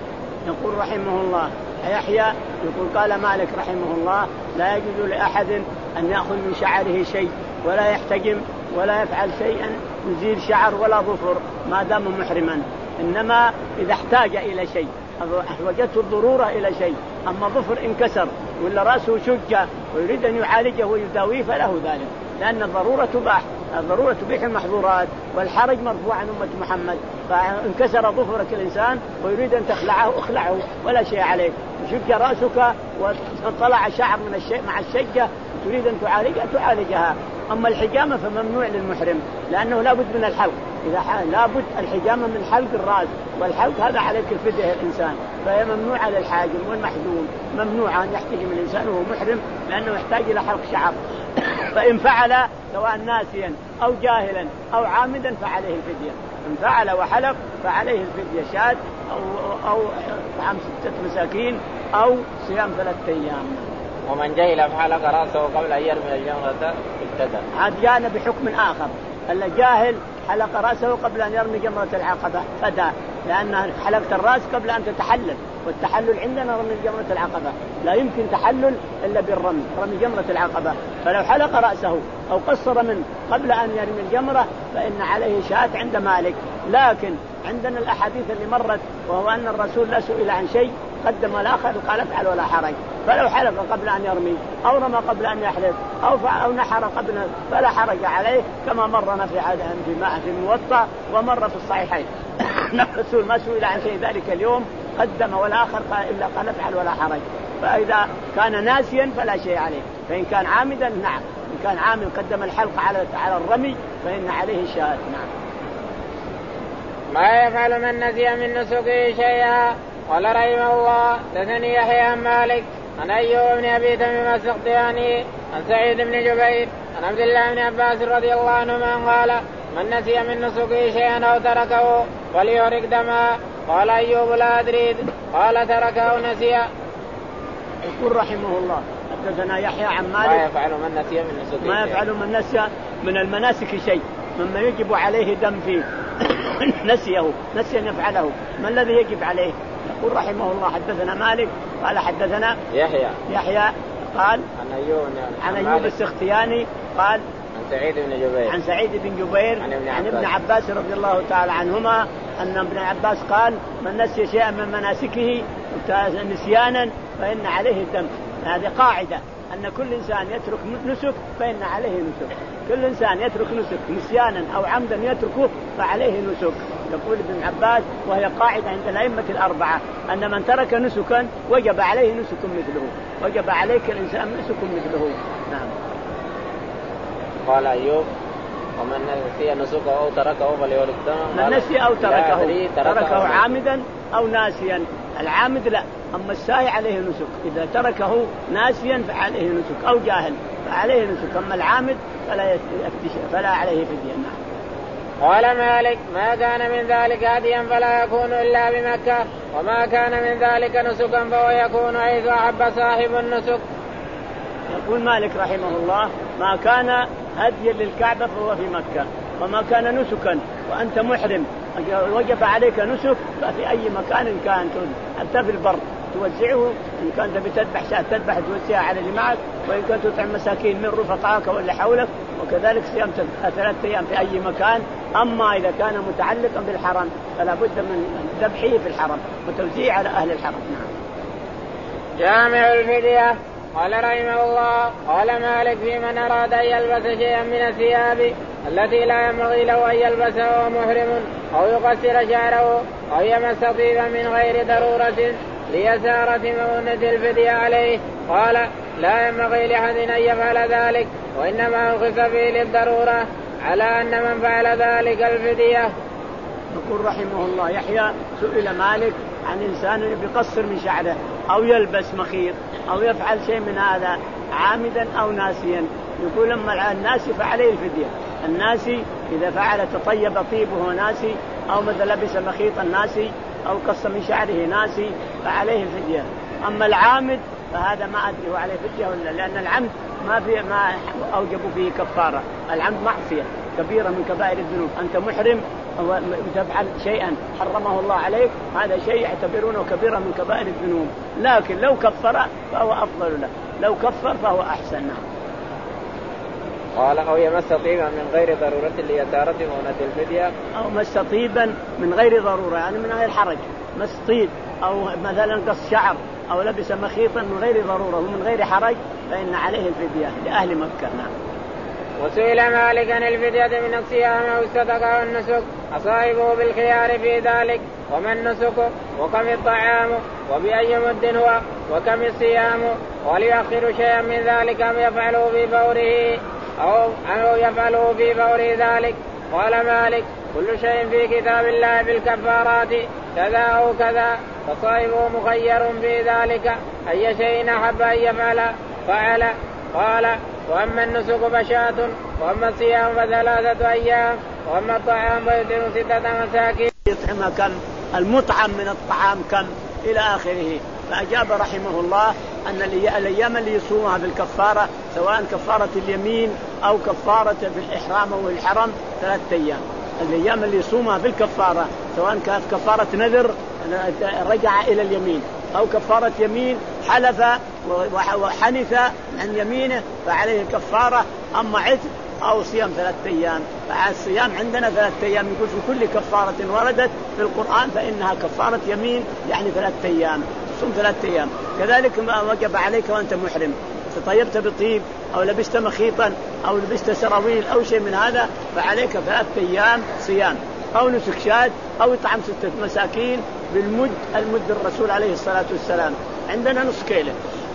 يقول رحمه الله يحيى يقول قال مالك رحمه الله لا يجوز لأحد أن يأخذ من شعره شيء ولا يحتجم ولا يفعل شيئا يزيل شعر ولا ظفر ما دام محرما، إنما إذا احتاج إلى شيء وجدته الضرورة إلى شيء، أما ظفر انكسر ولا رأسه شج ويريد أن يعالجه ويداويه فله ذلك، لأن الضرورة تباح، الضرورة تبيح المحظورات والحرج مرفوع عن أمة محمد. فانكسر ظفرك الإنسان ويريد أن تخلعه اخلعه ولا شيء عليك، شج رأسك وطلع شعر من الشيء مع الشجة تريد أن تعالجها تعالجها. أما الحجامة فممنوع للمحرم لأنه لا بد من الحلق، إذا لا بد الحجامة من حلق الرأس، والحلق هذا عليك الفدية الإنسان، فهي ممنوعة للحاجم والمحجوم، ممنوع أن يحتجم الإنسان وهو محرم لأنه يحتاج إلى حلق شعر. فإن فعل سواء ناسيا أو جاهلا أو عامدا فعليه الفدية، إن فعل وحلق فعليه الفدية شاة أو أو طعام ستة مساكين أو صيام ثلاثة أيام. ومن جهل فحلق رأسه قبل أن يرمي الجمرة ابتدى. عاد جاءنا بحكم آخر، الجاهل حلق رأسه قبل أن يرمي جمرة العقبة فدا، لأن حلقت الرأس قبل أن تتحلل، والتحلل عندنا رمي جمرة العقبة، لا يمكن تحلل إلا بالرمي، رمي جمرة العقبة. فلو حلق رأسه أو قصر منه قبل أن يرمي الجمرة فإن عليه شاة عند مالك. لكن عندنا الأحاديث اللي مرت وهو أن الرسول لا سئل عن شيء قدم الآخر قال افعل ولا حرج، فلو حلق قبل أن يرمي أو رمى قبل أن يحلق أو أو نحر قبل فلا حرج عليه، كما مرنا في في الموطأ ومر في الصحيحين. الرسول ما سئل عن شيء ذلك اليوم قدم والآخر قال إلا قال افعل ولا حرج. فإذا كان ناسيا فلا شيء عليه، فإن كان عامدا نعم، إن كان عامل قدم الحلق على على الرمي فإن عليه شاة. نعم. ما يفعل من نسي من نسكه شيئا. قال رحمه الله حدثني يحيى عن مالك عن أيوب بن أبي تميم السختياني عن سعيد بن جبير عن عبد الله بن عباس رضي الله عنهما قال من نسي من نسكه شيئا أو تركه فليحرق دما. قال أيوب لا أدري، قال تركه نسي. يقول رحمه الله حدثنا يحيى عن مالك ما يفعل من نسي من نسكه ما يفعل من نسي من المناسك شيء مما يجب عليه دم فيه نسيه نسيا يفعله، ما الذي يجب عليه؟ يقول رحمه الله حدثنا مالك قال حدثنا يحيى يحيى قال عن أيوب عن أيوب السختياني قال عن سعيد بن جبير عن سعيد بن جبير عن ابن, عن ابن عباس رضي الله تعالى عنهما أن ابن عباس قال من نسي شيئا من مناسكه نسيانا فإن عليه الدم. هذه قاعدة أن كل إنسان يترك نسك فإن عليه نسك، كل إنسان يترك نسك نسيانا أو عمدا يتركه فعليه نسك. يقول ابن عباس وهي قاعدة عند الأئمة الأربعة أن من ترك نسكا وجب عليه نسك مثله، وجب عليك الإنسان نسك مثله. نعم. قال أيوب ومن نسي نسكه أو تركه فليحرق دما. من نسي أو تركه تركه, تركه عامدا أو ناسيا، العامد لا، أما الساهي عليه نسك، إذا تركه ناسيا فعليه نسك أو جاهل فعليه نسك، أما العامد فلا فلا عليه فدية. قال مالك ما كان من ذلك هديا فلا يكون إلا بمكة، وما كان من ذلك نسكا فهو يكون حيث أحب صاحب النسك. يقول مالك رحمه الله ما كان هديا للكعبة فهو في مكة، وما كان نسكا وأنت محرم وجب عليك نسك ففي أي مكان كان، حتى في البر توزعه، إن كنت بتذبح شاة تذبح توزعها على اللي معك، وإن كنت تطعم مساكين من رفقائك واللي حولك، وكذلك صيام ثلاثة أيام في أي مكان. أما إذا كان متعلقا بالحرم فلا بد من ذبحه في الحرم وتوزيعه على أهل الحرم. نعم. جامع الفدية. قال رحمه الله قال مالك في من أراد أن يلبس شيئا من الثياب التي لا ينبغي له أن يلبسها وهو محرم أو يقصر شعره أو يمس طيبا من غير ضرورة ليسارة مؤونة الفدية عليه. قال لا ينبغي لأحد أن يفعل ذلك، وإنما أرخص فيه للضرورة على أن من فعل ذلك الفدية. يقول رحمه الله يحيى سئل مالك عن إنسان يقصر من شعره أو يلبس مخيط أو يفعل شيء من هذا عامدا أو ناسيا. يقول أما الناسي فعليه الفدية. الناسي إذا فعل تطيب طيبه ناسي، أو مثل لبس مخيط الناسي، أو قص من شعره ناسي، فعليه الفدية. أما العامد فهذا ما أدري هو عليه فدية ولا، لأن العمد ما في ما أوجب فيه كفارة. العمد معصية كبيرة من كبائر الذنوب. أنت محرم وتفعل شيئا حرمه الله عليك، هذا شيء يعتبرونه كبيرة من كبائر الذنوب. لكن لو كفر فهو أفضل له، لو كفر فهو أحسن. قال أو يمس طيبا من غير ضرورة ليتارة مونة الفدية. أو مس طيبا من غير ضرورة، يعني من غير حرج، مس طيب أو مثلا قص شعر أو لبس مخيطا من غير ضرورة ومن غير حرج، فإن عليه الفدية لأهل مكة. نعم. وسئل مالك عن الفدية من الصيام أو الصدقة والنسك، أصائبه بالخيار في ذلك، وما النسك، وكم الطعام، وبأي مد هو، وكم الصيام، وليؤخر شيئا من ذلك أم يفعله في فوره أو أو يفعله في فور ذلك. قال مالك كل شيء في كتاب الله بالكفارات كذا أو كذا، فصائبه مخير في ذلك أي شيء أحب أن يفعل فعل. قال وأما النسك فشاة، وأما الصيام فثلاثة أيام، وأما الطعام فيطعم ستة مساكين. يطعم كم؟ المطعم من الطعام كم؟ إلى آخره. فأجاب رحمه الله أن الأيام اللي يصومها بالكفارة سواء كفارة اليمين أو كفارة بالإحرام أو الحرم ثلاثة أيام. الأيام اللي يصومها بالكفارة سواء كانت كفارة نذر رجع إلى اليمين، أو كفارة يمين حلف وحنث عن يمينه فعليه كفارة. أما عتق أو صيام ثلاثة أيام، فالصيام عندنا ثلاثة أيام. يقول في كل كفارة وردت في القرآن فإنها كفارة يمين، يعني ثلاثة أيام، صوم ثلاثة أيام. كذلك ما وجب عليك وأنت محرم، تطيبت بطيب أو لبست مخيطا أو لبست سراويل أو شيء من هذا، فعليك ثلاثة أيام صيام، أو نسك شاة، أو إطعام ستة مساكين بالمد. المد الرسول عليه الصلاة والسلام عندنا نص كيلة.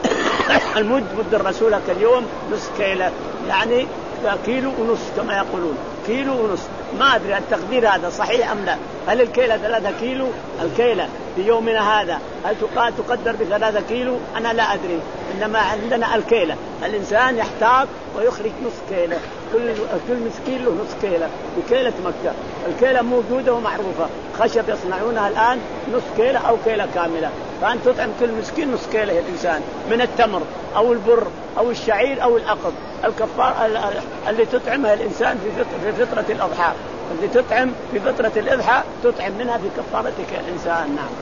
المد مد الرسول اليوم نص كيلة، يعني كيلو ونص كما يقولون، كيلو ونص. ما أدري التقدير هذا صحيح أم لا. هل الكيلة ثلاثة كيلو؟ الكيلة في يومنا هذا هل تقدر بثلاثة كيلو؟ أنا لا أدري. إنما عندنا الكيلة، الإنسان يحتاط ويخرج نص كيلة، كل كل مسكين له نص كيلة بكيلة مكة. الكيلة موجودة ومعروفة، خشب يصنعونها الآن نص كيلة أو كيلة كاملة. فأنت تطعم كل مسكين نص كيلة الإنسان من التمر أو البر أو الشعير أو الأقط. الكفار اللي تطعمها الإنسان في في فترة الأضحى، اللي تطعم في فترة الأضحى تطعم منها في كفارتك الإنسان. نعم.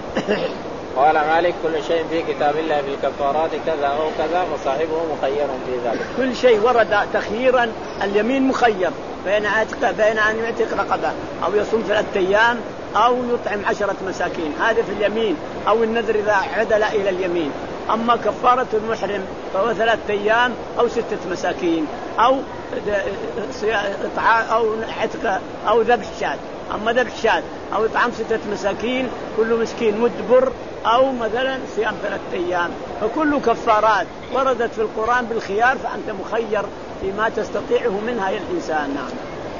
قال مالك كل شيء في كتاب الله في الكفارات كذا أو كذا، وصاحبه مخير في ذلك. كل شيء ورد تخييرا. اليمين مخير بين بين أن يعتق رقبة أو يصوم ثلاثة أيام أو يطعم عشرة مساكين، هذا في اليمين، أو النذر إذا عدل إلى اليمين. أما كفارة المحرم فهو ثلاثة أيام أو ستة مساكين أو أو عتق أو ذبح شاة. أما ذبح شاة أو إطعام ستة مساكين كل مسكين مد بر، أو مثلا صيام ثلاثة أيام. فكل كفارات وردت في القرآن بالخيار، فأنت مخير فيما تستطيعه منها يا الإنسان. نعم.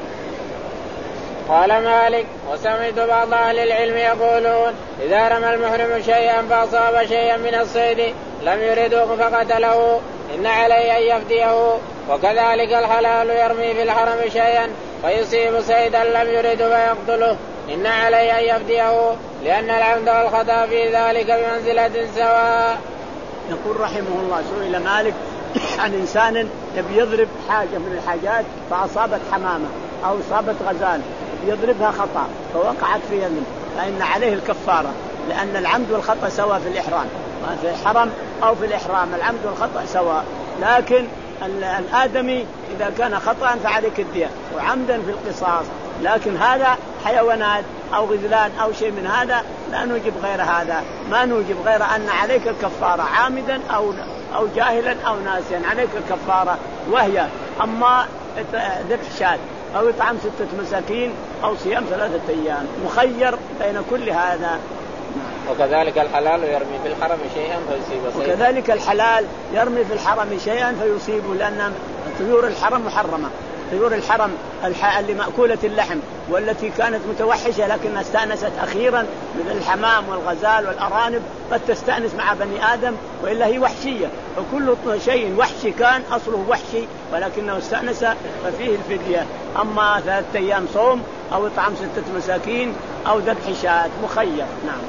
قال مالك وسمعت بعض أهل العلم يقولون إذا رمى المحرم شيئا فأصاب شيئا من الصيد لم يرده فقتله إن عليه أن يفديه، وكذلك الحلال يرمي في الحرم شيئا فيصيب صيدا لم يرده فيقتله إن عليه أن يفديه، لأن العمد والخطأ في ذلك بمنزلة سواء. يقول رحمه الله سئل مالك عن إنسان يبي يضرب حاجة من الحاجات فأصابت حمامة أو أصابت غزال يضربها خطأ فوقعت في يمين، فإن عليه الكفارة، لأن العمد والخطأ سواء في الإحرام، في الحرم أو في الإحرام العمد والخطأ سواء. لكن الآدمي إذا كان خطأ فعليك الدية وعمدا في القصاص. لكن هذا حيوانات أو غزلان أو شيء من هذا لا نوجب غير هذا، ما نوجب غير أن عليك الكفارة عامدا أو أو جاهلا أو ناسيا، عليك الكفارة. وهي أما ذبح شاة أو إطعام ستة مساكين أو صيام ثلاثة أيام، مخير بين كل هذا. وكذلك الحلال يرمي في الحرم شيئا فيصيب صيدا. وكذلك الحلال يرمي في الحرم شيئا فيصيبه، لأن طيور الحرم محرمة، طيور الحرم اللي مأكولة اللحم والتي كانت متوحشة لكنها استأنست أخيرا مثل الحمام والغزال والأرانب قد تستأنس مع بني آدم وإلا هي وحشية. فكل شيء وحشي كان أصله وحشي ولكنه استأنس ففيه الفدية. أما ثلاثة أيام صوم أو إطعام ستة مساكين أو ذبح شاة مخير. نعم.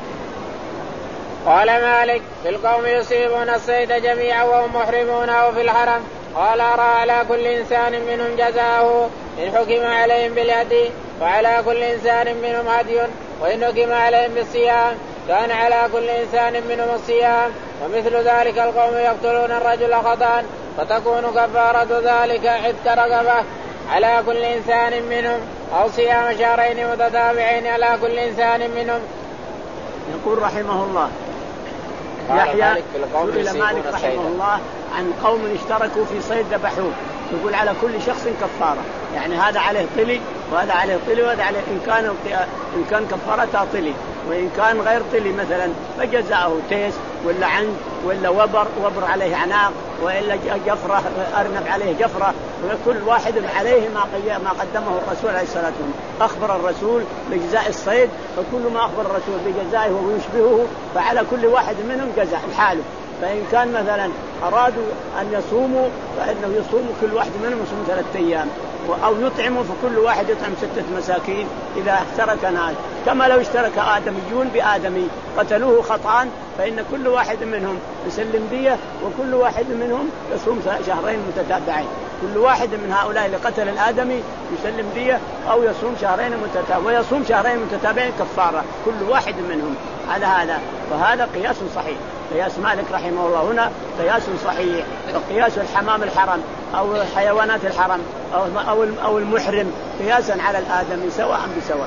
قال مالك في القوم يصيبون الصيد جميعا وهم محرمون أو في الحرم. قال أرى على كل إنسان منهم جزاؤه إن حكم عليهم بالهدي وعلى كل إنسان منهم هدي وإن حكم عليهم بالصيام كان على كل إنسان منهم الصيام. ومثل ذلك القوم يقتلون الرجل خطأ فتكون كفارة ذلك عتق رقبة على كل إنسان منهم أو صيام شهرين متتابعين على كل إنسان منهم. يقول رحمه الله يحيى سئل مالك رحمه الله عن قوم اشتركوا في صيد ذبحوه يقول على كل شخص كفارة، يعني هذا عليه طلي وهذا عليه طلي وهذا عليه إن كان إن كان كفارتها طلي وإن كان غير طلي مثلا فجزاؤه تيس ولا عند ولا وبر وبر عليه عناق وإلا جفرة أرنب عليه جفرة وكل واحد عليه ما ما قدمه الرسول عليه الصلاة والسلام. أخبر الرسول بجزاء الصيد فكل ما أخبر الرسول بجزائه ويشبهه فعلى كل واحد منهم جزاء الحال. فإن كان مثلا أرادوا أن يصوموا فإنه يصوم كل واحد منهم يصوم ثلاثة أيام أو يطعموا فكل واحد يطعم ستة مساكين إذا اشترك ناس كما لو اشترك آدميون بآدمي قتلوه خطأ فإن كل واحد منهم يسلم دية وكل واحد منهم يصوم شهرين متتابعين. كل واحد من هؤلاء اللي قتل الآدمي يسلم دية أو يصوم شهرين متتابعين ويصوم شهرين متتابعين كفارة كل واحد منهم على هذا. وهذا قياس صحيح. قياس مالك رحمه الله هنا قياس صحيح. وقياس الحمام الحرم أو حيوانات الحرم أو أو المحرم قياسا على الآدمي سواء بسواء.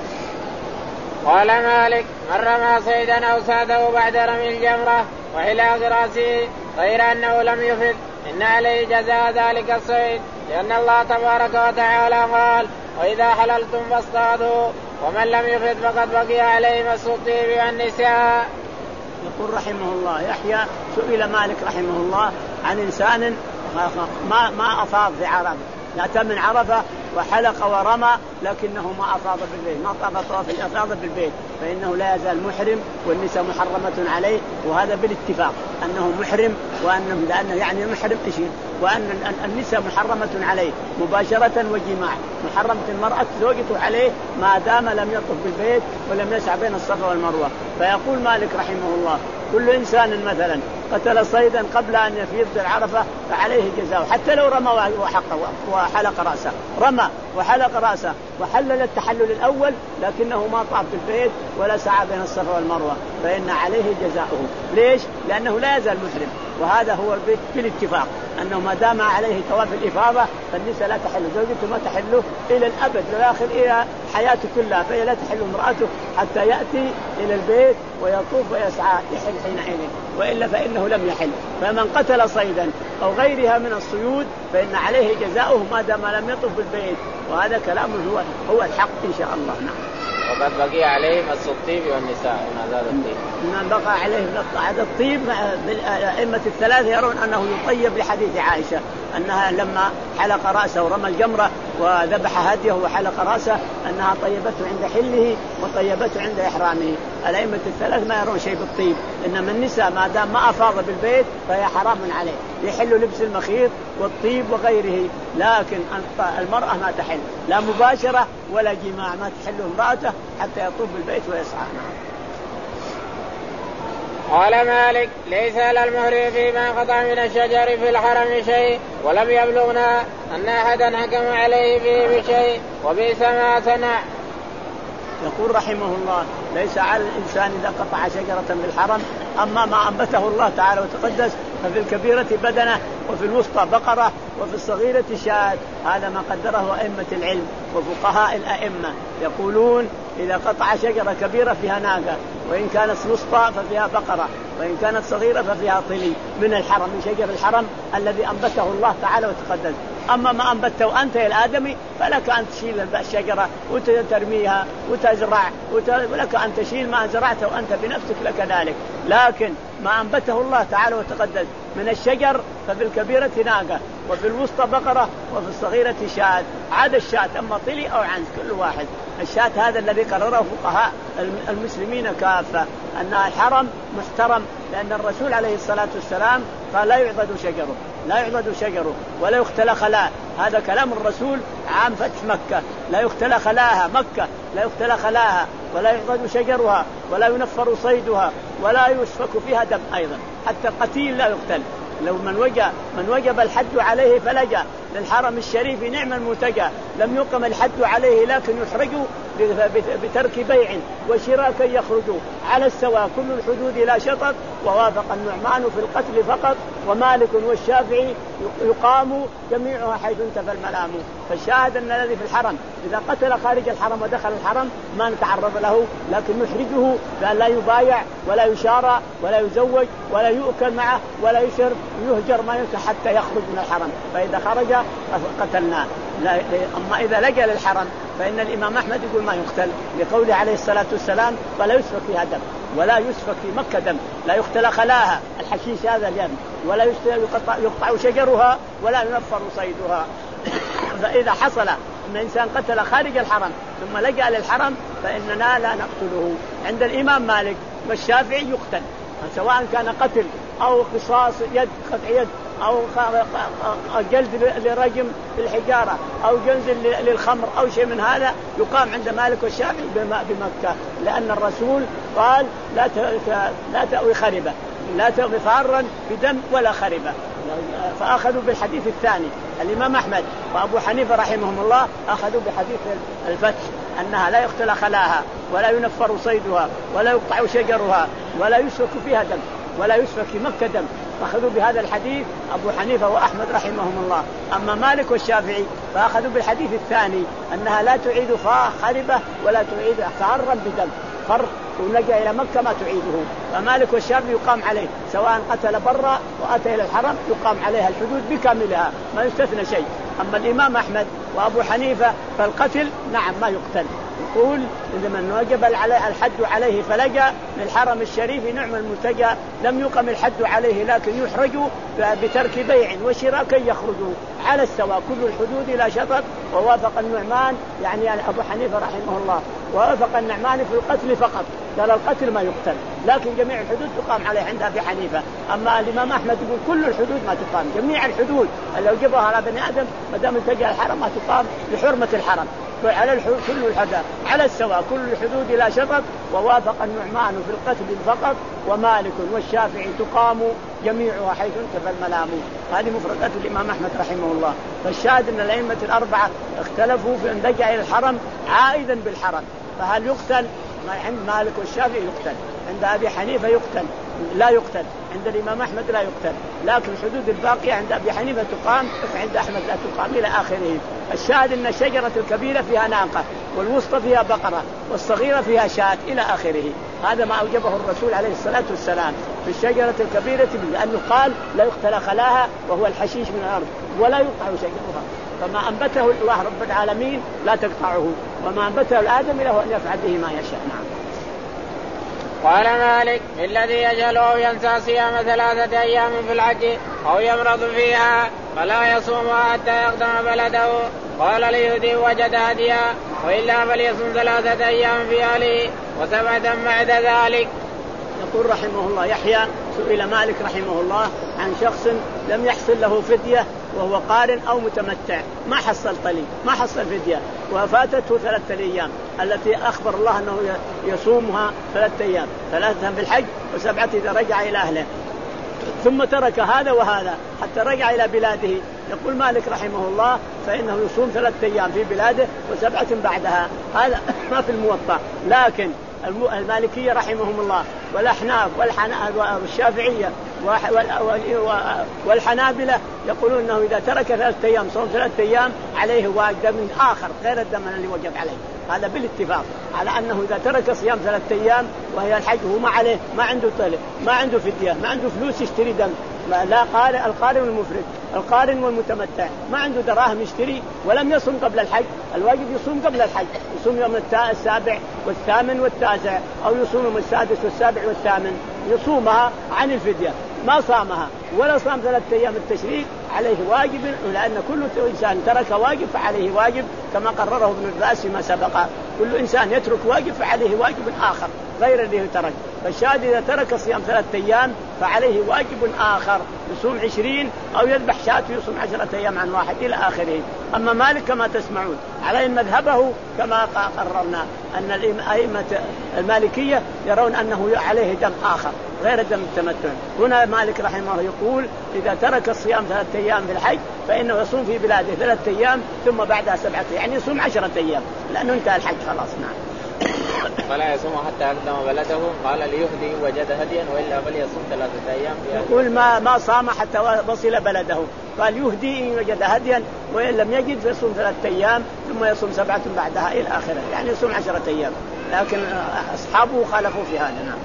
قال مالك من رمى صيدا أو ساده بعد رمي الجمرة وحلاق رأسه غير أنه لم يفد إن عليه جزاء ذلك الصيد لأن الله تبارك وتعالى قال وإذا حللتم فاصطادوا ومن لم يفد فقد بقي عليه مس الطيب والنساء. يقول رحمه الله يحيى سئل مالك رحمه الله عن إنسان ما ما أفاض في عرفة أتى من عرفة وحلق ورمى لكنه ما أفاض بالبيت ما طاف طواف الإفاضة بالبيت فإنه لا يزال محرم والنساء محرمة عليه. وهذا بالاتفاق أنه محرم وأنه لأنه يعني محرم إشي وأن النساء محرمة عليه مباشرة وجماع. محرمة المرأة زوجته عليه ما دام لم يطف بالبيت ولم يسعى بين الصفا والمروة. فيقول مالك رحمه الله كل إنسان مثلا قتل صيدا قبل أن يفيض العرفة فعليه جزاء حتى لو رمى وحلق رأسه رمى وحلق رأسه وحلل التحلل الأول لكنه ما طاف بالبيت ولا سعى بين الصفا والمروة فإن عليه جزاؤه. ليش؟ لأنه لا يزال محرم. وهذا هو البيت بالاتفاق أنه ما دام عليه طواف الإفاضة فالنساء لا تحل زوجته ما تحله إلى الأبد والآخر إلى حياته كلها فهي لا تحل امرأته حتى يأتي إلى البيت ويطوف ويسعى يحل حينئذ وإلا فإنه لم يحل. فمن قتل صيدا أو غيرها من الصيود فإن عليه جزاؤه ما دام لم يطف بالبيت. وهذا كلامه هو هو الحق إن شاء الله. نعم. وقد بقي عليه مس الطيب والنساء هذا الطيب من بقى عليه هذا الطيب. الأئمة الثلاثة يرون أنه يطيب لحديث عائشة أنها لما حلق رأسه ورمى الجمرة وذبح هديه وحلق رأسه أنها طيبته عند حله وطيبته عند إحرامه. الأئمة الثلاث ما يرون شيء بالطيب إنما النساء ما دام ما أفاض بالبيت فهي حرام عليه يحل لبس المخيط والطيب وغيره لكن المرأة ما تحل لا مباشرة ولا جماع ما تحل امرأته حتى يطوف بالبيت ويسعى. قال مالك ليس على المحرم فيما قطع من الشجر في الحرم شيء ولم يبلغنا أن أحدا حكم عليه فيه بشيء وبئس ما صنع. يقول رحمه الله ليس على الإنسان إذا قطع شجرة بالحرم أما ما أنبته الله تعالى وتقدس ففي الكبيرة بدنة وفي الوسطى بقرة وفي الصغيرة شاة. هذا ما قدره أئمة العلم وفقهاء الأئمة يقولون إذا قطع شجرة كبيرة فيها ناقة وإن كانت وسطى ففيها بقرة وإن كانت صغيرة ففيها طلي من الحرم من شجر الحرم الذي أنبته الله تعالى وتقدس. أما ما أنبته أنت يا الآدمي فلك أن تشيل الشجرة وترميها وتزرع ولك أن تشيل ما زرعته وأنت بنفسك لك ذلك. لكن ما أنبته الله تعالى وتقدس من الشجر ففي الكبيرة ناقة وفي الوسطى بقرة وفي الصغيرة شاة. عاد الشاة أما طلي أو عنز كل واحد. الشاة هذا الذي قرره فقهاء المسلمين كافة أن الحرم محترم، لأن الرسول عليه الصلاة والسلام قال لا يعضد شجره لا يعضد شجره ولا يختلى خلاه. هذا كلام الرسول عام فتح مكة. لا يختلى خلاها مكة لا يختلى خلاها ولا يعضد شجرها ولا ينفر صيدها ولا يسفك فيها دم أيضا. حتى القتيل لا يقتل. لو من وجب من وجب الحد عليه فلجأ للحرم الشريف نعم المتجى. لم يقم الحد عليه لكن يحرج بترك بيع وشراء كي يخرجوا على السواء كل الحدود لا شطط. ووافق النعمان في القتل فقط ومالك والشافعي يقام جميعها حيث انتفى الملام. فالشاهد أن الذي في الحرم إذا قتل خارج الحرم ودخل الحرم ما نتعرض له، لكن نحرجه بأن لا يبايع ولا يشارى ولا يزوج ولا يؤكل معه ولا يشرب يهجر ما يمكن حتى يخرج من الحرم. فإذا خرج قتلناه. أما إذا لجأ للحرم فإن الإمام أحمد يقول ما يقتل لقوله عليه الصلاة والسلام ولا يسفك فيها دم ولا يسفك في مكة دم. لا يختلى خلاها الحشيش هذا اليم ولا يقطع, يقطع شجرها ولا ينفر صيدها. فإذا حصل أن إنسان قتل خارج الحرم ثم لجأ للحرم فإننا لا نقتله. عند الإمام مالك والشافعي يقتل سواء كان قتل أو قصاص يد قطع يد أو جلد لرجم بالحجارة أو جلد للخمر أو شيء من هذا يقام عند مالك والشافعي بمكة، لأن الرسول قال لا لا تأوي خربة لا تأوي فارا بدم ولا خربة. فأخذوا بالحديث الثاني. الإمام أحمد وأبو حنيفة رحمهم الله أخذوا بحديث الفتح أنها لا يقتل خلاها ولا ينفر صيدها ولا يقطع شجرها ولا يسفك فيها دم ولا يسفك في مكة دم. فأخذوا بهذا الحديث أبو حنيفة وأحمد رحمهم الله. أما مالك والشافعي فأخذوا بالحديث الثاني أنها لا تعيد خربة ولا تعيد فارا بدم فر ونجا إلى مكة ما تعيده. فمالك والشافعي يقام عليه سواء قتل برا وأتى إلى الحرم يقام عليها الحدود بكاملها ما يستثنى شيء. أما الإمام أحمد وأبو حنيفة فالقتل نعم ما يقتل. يقول إذا من وجب الحد عليه فلجأ للحرم الشريف نعم الملتجى. لم يقم الحد عليه لكن يحرج بترك بيع وشراء كي يخرجوا على السواء كل الحدود لا شطط. ووافق النعمان يعني أبو حنيفة رحمه الله ووافق النعمان في القتل فقط. قال القتل ما يقتل لكن جميع الحدود تقام عليه عند أبي حنيفة. أما الإمام أحمد يقول كل الحدود ما تقام. جميع الحدود اللي يوجبها على بني آدم ما دام التجأ الحرم ما تقام لحرمة الحرم. على الحدود كل الحدود على السواء كل الحدود لا شطط. ووافق النعمان في القتل فقط ومالك والشافعي تقام جميعها حيث انتفى الملام. هذه مفردات الإمام أحمد رحمه الله. فالشاهد أن الأئمة الأربعة اختلفوا في أن لجأ إلى الحرم عائدا بالحرم فهل يقتل؟ عند مالك والشافعي يقتل، عند أبي حنيفة يقتل لا يقتل، عند الإمام أحمد لا يقتل. لكن الحدود الباقية عند أبي حنيفة تقام وعند أحمد لا تقام إلى آخره. الشاهد أن الشجرة الكبيرة فيها ناقة والوسطى فيها بقرة والصغيرة فيها شاة إلى آخره. هذا ما أوجبه الرسول عليه الصلاة والسلام في الشجرة الكبيرة لأنه قال لا يقتل خلاها وهو الحشيش من الأرض ولا يقطع شجرها. فما أنبته الله رب العالمين لا تقطعه وما أنبته الآدم له أن يفعل به ما يشاء. نعم. قال مالك الذي يجهل أو ينسى صيام ثلاثة أيام في الحج أو يمرض فيها فلا يصومها حتى يقدم بلده. قال ليهدي وجد هديا وإلا فليصوم ثلاثة أيام في أهله وسبعة بعد ذلك. يقول رحمه الله يحيى سئل مالك رحمه الله عن شخص لم يحصل له فدية وهو قارن أو متمتع ما حصل طلي ما حصل فدية وفاتته ثلاثة أيام التي أخبر الله أنه يصومها ثلاثة أيام ثلاثة بالحج وسبعة إذا رجع إلى أهله ثم ترك هذا وهذا حتى رجع إلى بلاده. يقول مالك رحمه الله فإنه يصوم ثلاثة أيام في بلاده وسبعة بعدها. هذا ما في الموطأ. لكن المالكية رحمهم الله والأحناف والشافعية والحنابلة يقولون أنه إذا ترك ثلاثة أيام صوم ثلاثة أيام عليه واجب من آخر غير الدم الذي وجب عليه. هذا بالاتفاق على أنه إذا ترك صيام ثلاثة أيام وهي الحج هو ما عليه ما عنده طلب ما عنده فدية ما عنده فلوس يشتري دم. لا قارن القارن والمفرد القارن والمتمتع ما عنده دراهم يشتري ولم يصوم قبل الحج. الواجب يصوم قبل الحج يصوم يوم السابع والثامن والتاسع أو يصوم يوم السادس والسابع والثامن يصومها عن الفدية ما صامها ولا صام ثلاثة أيام التشريق عليه واجب، لأن كل إنسان ترك واجب فعليه واجب كما قرره ابن الباس فيما سبق. كل إنسان يترك واجب فعليه واجب آخر غير الذي ترك. فالشاهد إذا ترك صيام ثلاثة أيام فعليه واجب آخر، يصوم عشرين أو يذبح شاة يصوم عشرة أيام عن واحد إلى آخره. أما مالك كما تسمعون على مذهبه كما قررنا أن الأئمة المالكية يرون أنه عليه دم آخر غير دم التمتع. هنا مالك رحمه الله يقول إذا ترك الصيام ثلاثة أيام في الحج فإنه يصوم في بلاده ثلاثة أيام ثم بعدها سبعة، يعني يصوم عشرة أيام لأنه انتهى الحج خلاص. نعم. فلا يصوم حتى يقدم بلده، قال ليهدي وجد هديا وإلا فليصوم ثلاثة أيام. يقول ما ما صام حتى وصل بلده، قال يهدي إن وجد هديا وإن لم يجد فيصوم ثلاثة أيام ثم يصوم سبعة بعدها إلى آخره، يعني يصوم عشرة أيام. لكن أصحابه خالفوا في هذا. نعم.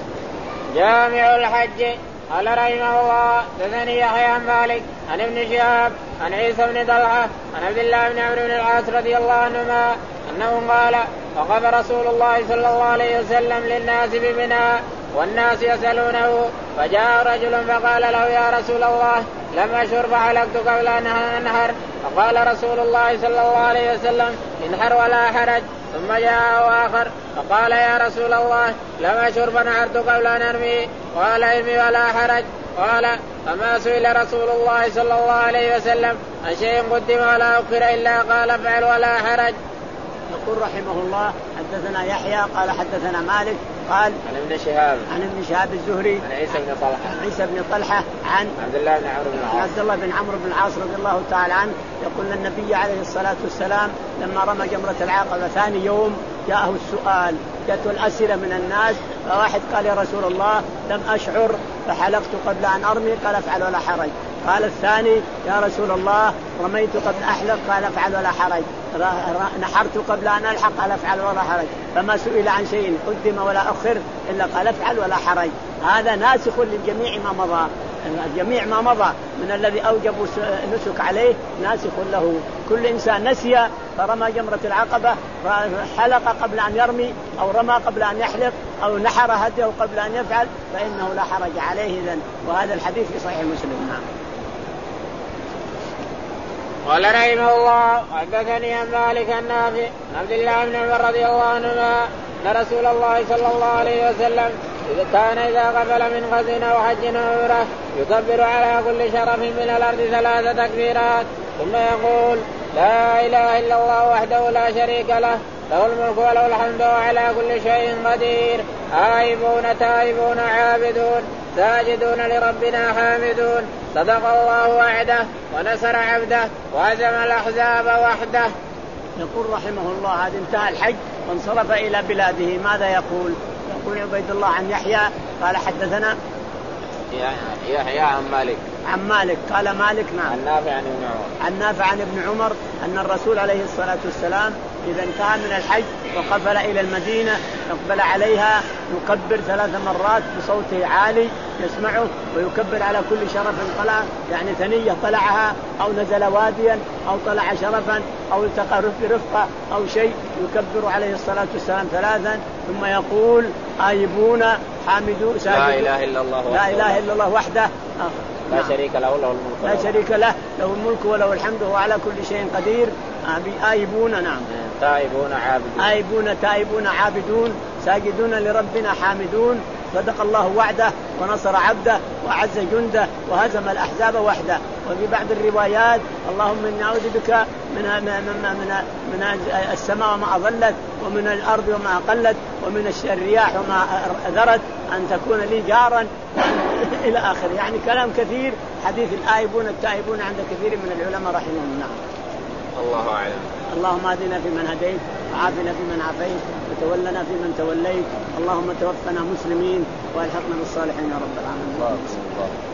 جامع الحج. قال رحمه الله حدثني يحيى عن مالك عن ابن شهاب عن عيسى بن طلحة عن عبد الله بن عمرو بن العاص رضي الله عنهما أنه قال وقف رسول الله صلى الله عليه وسلم للناس بمنى والناس يسألونه، فجاء رجل فقال له يا رسول الله لم أشر فحلقت قبل أن أنهر، فقال رسول الله صلى الله عليه وسلم انحر ولا حرج. ثم جاء آخر فقال يا رسول الله لم أشر فنحرت قبل أن أرمي، قال ارمي ولا حرج. قال فما سئل رسول الله صلى الله عليه وسلم عن شيء قدم ولا أخر إلا قال افعل ولا حرج. يقول رحمه الله حدثنا يحيى قال حدثنا مالك قال عن ابن شهاب عن ابن شهاب الزهري عن عيسى بن طلحة عن عيسى بن طلحة عن عبد الله بن عمرو بن العاص عبد الله بن عمرو بن العاص رضي الله تعالى عنه يقول النبي عليه الصلاة والسلام لما رمى جمرة العقبة ثاني يوم جاءه السؤال، جاءته الأسئلة من الناس، فواحد قال يا رسول الله لم أشعر فحلقت قبل أن أرمي، قال افعل ولا حرج. قال الثاني يا رسول الله رميت قبل أحلق، قال افعل ولا حرج. نحرت قبل أن ألحق، قال افعل ولا حرج. فما سئل عن شيء قدم ولا أخر إلا قال افعل ولا حرج. هذا ناسخ للجميع ما مضى، جميع ما مضى من الذي أوجبوا نسك عليه ناسخ له. كل إنسان نسي فرمى جمرة العقبة حلق قبل أن يرمي أو رمى قبل أن يحلق أو نحر هديه قبل أن يفعل فإنه لا حرج عليه إذن. وهذا الحديث في صحيح مسلم. نعم. قال رحمه الله حدثني عن مالك النافع عبد الله بن عمر رضي الله عنهما أن رسول الله صلى الله عليه وسلم إذا كان إذا قبل من غزو أو حج أو عمرة يكبر على كل شرف من الأرض ثلاث تكبيرات ثم يقول لا إله إلا الله وحده لا شريك له له الملك وله الحمد وعلى كل شيء قدير آيبون تائبون عابدون ساجدون لربنا حامدون صدق الله وعده ونصر عبده وهزم الأحزاب وحده. يقول رحمه الله هذا انتهى الحج وانصرف إلى بلاده. ماذا يقول؟ يقول عبيد الله عن يحيى قال حدثنا يحيى عن مالك عن مالك قال مالك نعم عن نافع عن ابن عمر عن نافع عن ابن عمر أن الرسول عليه الصلاة والسلام إذا انتهى من الحج وقفل إلى المدينة يقبل عليها يكبر ثلاث مرات بصوته عالي يسمعه ويكبر على كل شرف طلع، يعني ثنية طلعها أو نزل واديا أو طلع شرفا أو التقى برفقة أو شيء يكبر عليه الصلاة والسلام ثلاثا ثم يقول آيبون حامدون لا إله إلا الله لا إله إلا الله وحده لا نعم. شريك له له الملك لا شريك له له الملك وله الحمد وهو على كل شيء قدير. آيبون نعم تائبون عابدون آيبون تائبون عابدون ساجدون لربنا حامدون صدق الله وعده ونصر عبده وعز جنده وهزم الأحزاب وحده. وفي بعض الروايات اللهم إني أعوذ بك من من من من السماء وما أظلت ومن الأرض وما أقلت ومن الرياح وما ذرت أن تكون لي جارا إلى آخر. يعني كلام كثير حديث الآيبون التائبون عند كثير من العلماء رحمهم الله. الله أعلم. اللهم اهدنا فيمن هديت وعافنا فيمن عافيت وتولنا فيمن توليت اللهم توفنا مسلمين والحقنا بالصالحين يا رب العالمين.